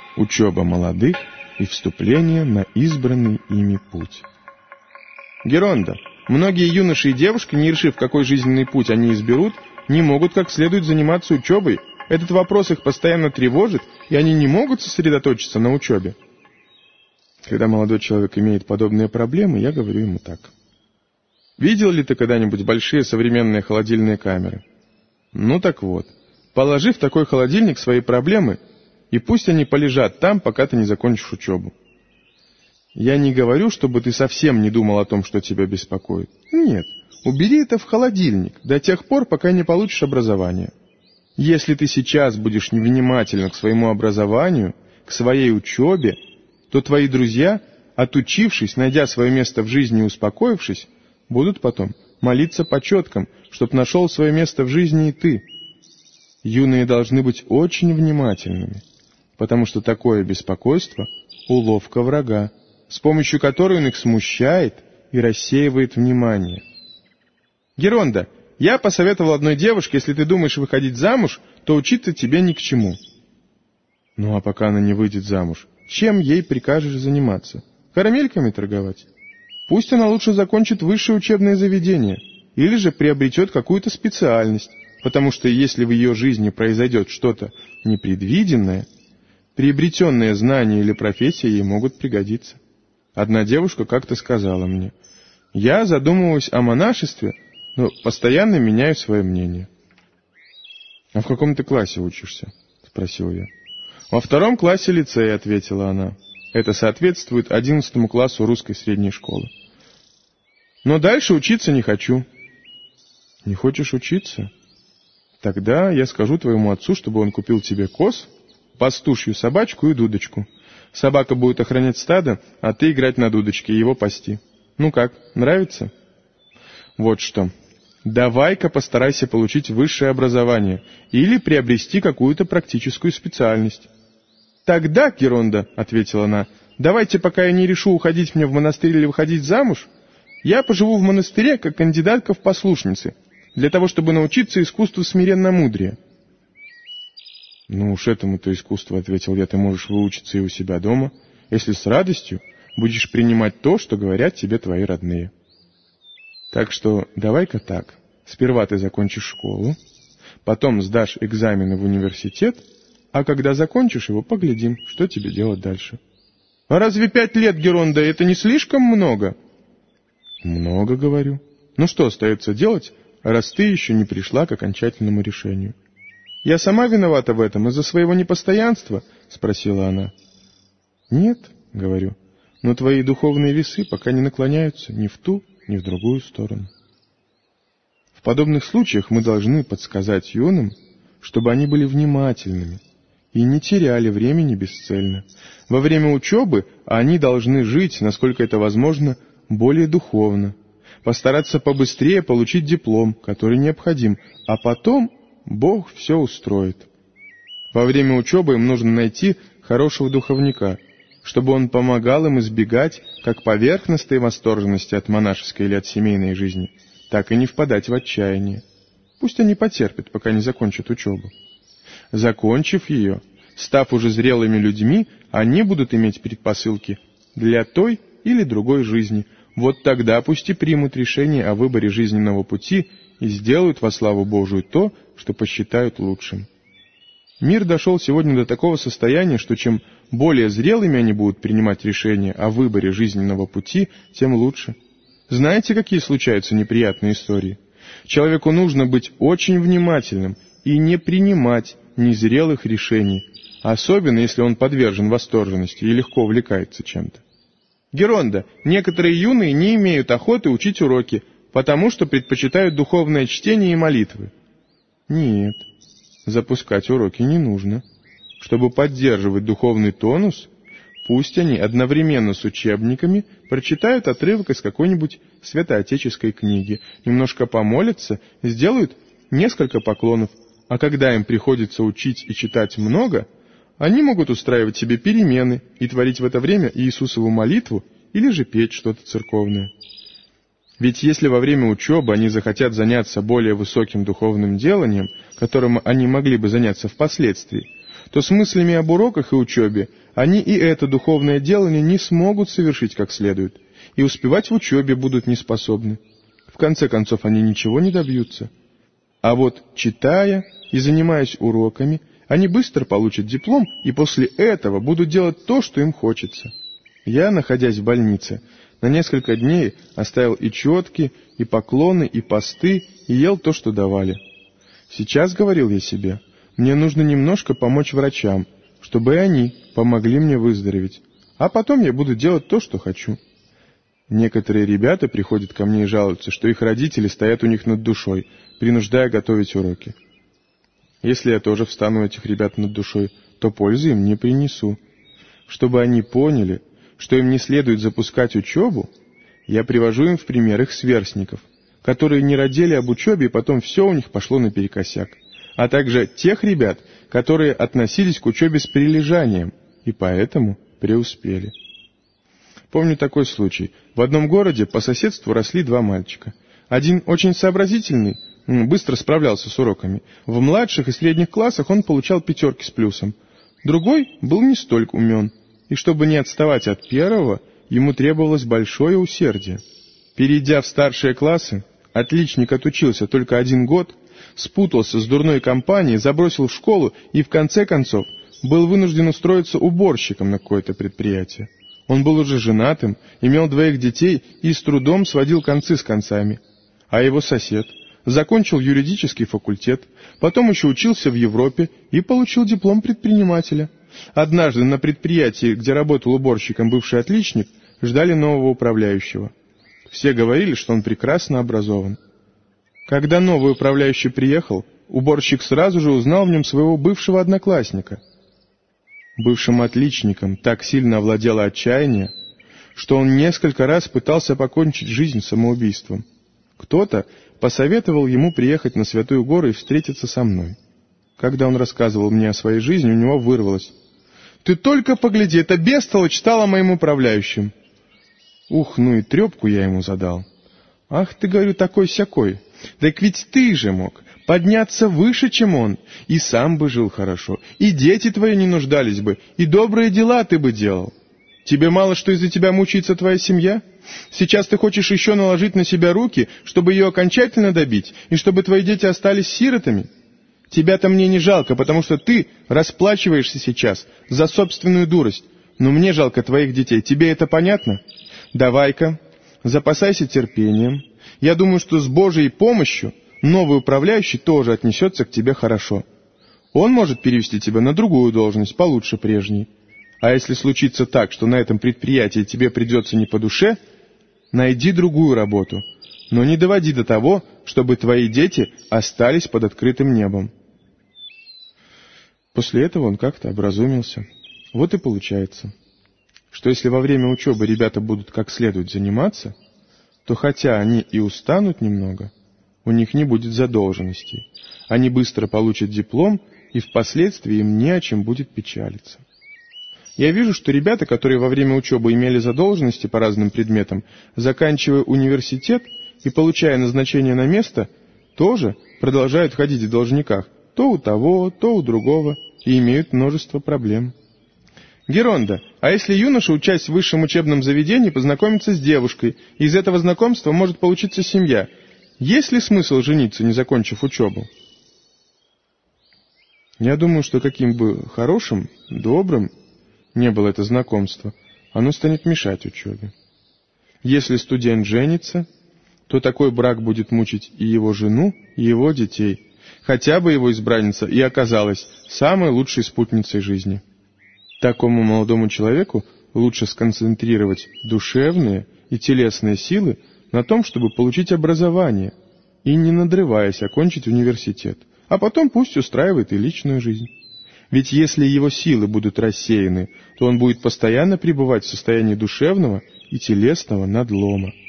учеба молодых и вступление на избранный ими путь. Геронда, многие юноши и девушки, не решив, какой жизненный путь они изберут, не могут как следует заниматься учебой. Этот вопрос их постоянно тревожит, и они не могут сосредоточиться на учебе. Когда молодой человек имеет подобные проблемы, я говорю ему так. Видел ли ты когда-нибудь большие современные холодильные камеры? Ну так вот, положи в такой холодильник свои проблемы, и пусть они полежат там, пока ты не закончишь учебу. Я не говорю, чтобы ты совсем не думал о том, что тебя беспокоит. Нет, убери это в холодильник до тех пор, пока не получишь образование. Если ты сейчас будешь невнимателен к своему образованию, к своей учебе, то твои друзья, отучившись, найдя свое место в жизни и успокоившись, будут потом молиться по четкам, чтоб нашел свое место в жизни и ты. Юные должны быть очень внимательными, потому что такое беспокойство — уловка врага, с помощью которой он их смущает и рассеивает внимание. Геронда, я посоветовал одной девушке, если ты думаешь выходить замуж, то учиться тебе ни к чему. Ну а пока она не выйдет замуж, чем ей прикажешь заниматься? Карамельками торговать? Пусть она лучше закончит высшее учебное заведение или же приобретет какую-то специальность, потому что если в ее жизни произойдет что-то непредвиденное, приобретенные знания или профессия ей могут пригодиться. Одна девушка как-то сказала мне: «Я задумываюсь о монашестве, но постоянно меняю свое мнение». «А в каком ты классе учишься?» — спросил я. «Во 2 классе лицея», — ответила она. «Это соответствует 11 классу русской средней школы». «Но дальше учиться не хочу». «Не хочешь учиться? Тогда я скажу твоему отцу, чтобы он купил тебе коз, пастушью собачку и дудочку. Собака будет охранять стадо, а ты играть на дудочке и его пасти. Ну как, нравится? Вот что. Давай-ка постарайся получить высшее образование или приобрести какую-то практическую специальность». «Тогда, Геронда, — ответила она, — давайте, пока я не решу, уходить мне в монастырь или выходить замуж, я поживу в монастыре как кандидатка в послушницы, для того, чтобы научиться искусству смиренномудрия». «Ну уж этому-то искусству, — ответил я, — ты можешь выучиться и у себя дома, если с радостью будешь принимать то, что говорят тебе твои родные. Так что давай-ка так. Сперва ты закончишь школу, потом сдашь экзамены в университет, а когда закончишь его, поглядим, что тебе делать дальше». «А разве 5 лет, Геронда, это не слишком много?» «Много, говорю. Ну что остается делать, раз ты еще не пришла к окончательному решению?» «Я сама виновата в этом из-за своего непостоянства?» — спросила она. «Нет, — говорю, — но твои духовные весы пока не наклоняются ни в ту, ни в другую сторону». В подобных случаях мы должны подсказать юным, чтобы они были внимательными и не теряли времени бесцельно. Во время учебы они должны жить, насколько это возможно, более духовно, постараться побыстрее получить диплом, который необходим, а потом Бог все устроит. Во время учебы им нужно найти хорошего духовника, чтобы он помогал им избегать как поверхностной восторженности от монашеской или от семейной жизни, так и не впадать в отчаяние. Пусть они потерпят, пока не закончат учебу. Закончив ее, став уже зрелыми людьми, они будут иметь предпосылки для той или другой жизни. Вот тогда пусть и примут решение о выборе жизненного пути и сделают во славу Божию то, что посчитают лучшим. Мир дошел сегодня до такого состояния, что чем более зрелыми они будут принимать решения о выборе жизненного пути, тем лучше. Знаете, какие случаются неприятные истории? Человеку нужно быть очень внимательным и не принимать незрелых решений, особенно если он подвержен восторженности и легко увлекается чем-то. Геронда, некоторые юные не имеют охоты учить уроки, потому что предпочитают духовное чтение и молитвы. Нет, запускать уроки не нужно. Чтобы поддерживать духовный тонус, пусть они одновременно с учебниками прочитают отрывок из какой-нибудь святоотеческой книги, немножко помолятся, сделают несколько поклонов, а когда им приходится учить и читать много, они могут устраивать себе перемены и творить в это время Иисусову молитву или же петь что-то церковное. Ведь если во время учебы они захотят заняться более высоким духовным деланием, которым они могли бы заняться впоследствии, то с мыслями об уроках и учебе они и это духовное делание не смогут совершить как следует, и успевать в учебе будут неспособны. В конце концов, они ничего не добьются. А вот, читая и занимаясь уроками, они быстро получат диплом и после этого будут делать то, что им хочется. Я, находясь в больнице, на несколько дней оставил и четки, и поклоны, и посты, и ел то, что давали. Сейчас, говорил я себе, мне нужно немножко помочь врачам, чтобы и они помогли мне выздороветь, а потом я буду делать то, что хочу. Некоторые ребята приходят ко мне и жалуются, что их родители стоят у них над душой, принуждая готовить уроки. Если я тоже встану у этих ребят над душой, то пользы им не принесу. Чтобы они поняли, что им не следует запускать учебу, я привожу им в пример их сверстников, которые не радели об учебе, и потом все у них пошло наперекосяк, а также тех ребят, которые относились к учебе с прилежанием и поэтому преуспели. Помню такой случай. В одном городе по соседству росли два мальчика. Один очень сообразительный, быстро справлялся с уроками. В младших и средних классах он получал 5 с плюсом. Другой был не столь умен, и чтобы не отставать от первого, ему требовалось большое усердие. Перейдя в старшие классы, отличник отучился только 1 год, спутался с дурной компанией, забросил в школу и, в конце концов, был вынужден устроиться уборщиком на какое-то предприятие. Он был уже женатым, имел 2 детей и с трудом сводил концы с концами. А его сосед закончил юридический факультет, потом еще учился в Европе и получил диплом предпринимателя. Однажды на предприятии, где работал уборщиком бывший отличник, ждали нового управляющего. Все говорили, что он прекрасно образован. Когда новый управляющий приехал, уборщик сразу же узнал в нем своего бывшего одноклассника. Бывшим отличником так сильно овладело отчаяние, что он несколько раз пытался покончить жизнь самоубийством. Кто-то посоветовал ему приехать на Святую Гору и встретиться со мной. Когда он рассказывал мне о своей жизни, у него вырвалось: «Ты только погляди, эта бестолочь стала моим управляющим». Ух, ну и трепку я ему задал. «Ах ты, говорю, такой-сякой, так ведь ты же мог подняться выше, чем он, и сам бы жил хорошо, и дети твои не нуждались бы, и добрые дела ты бы делал. Тебе мало, что из-за тебя мучается твоя семья? Сейчас ты хочешь еще наложить на себя руки, чтобы ее окончательно добить, и чтобы твои дети остались сиротами? Тебя-то мне не жалко, потому что ты расплачиваешься сейчас за собственную дурость, но мне жалко твоих детей. Тебе это понятно? Давай-ка, запасайся терпением. Я думаю, что с Божьей помощью новый управляющий тоже отнесется к тебе хорошо. Он может перевести тебя на другую должность, получше прежней. А если случится так, что на этом предприятии тебе придется не по душе, найди другую работу, но не доводи до того, чтобы твои дети остались под открытым небом». После этого он как-то образумился. Вот и получается, что если во время учебы ребята будут как следует заниматься, то хотя они и устанут немного, у них не будет задолженностей. Они быстро получат диплом, и впоследствии им не о чем будет печалиться. Я вижу, что ребята, которые во время учебы имели задолженности по разным предметам, заканчивая университет и получая назначение на место, тоже продолжают ходить в должниках, то у того, то у другого, и имеют множество проблем. Геронда, а если юноша, учась в высшем учебном заведении, познакомится с девушкой, и из этого знакомства может получиться семья, есть ли смысл жениться, не закончив учебу? Я думаю, что каким бы хорошим, добрым не было это знакомство, оно станет мешать учебе. Если студент женится, то такой брак будет мучить и его жену, и его детей, хотя бы его избранница и оказалась самой лучшей спутницей жизни. Такому молодому человеку лучше сконцентрировать душевные и телесные силы на том, чтобы получить образование и, не надрываясь, окончить университет, а потом пусть устраивает и личную жизнь. Ведь если его силы будут рассеяны, то он будет постоянно пребывать в состоянии душевного и телесного надлома.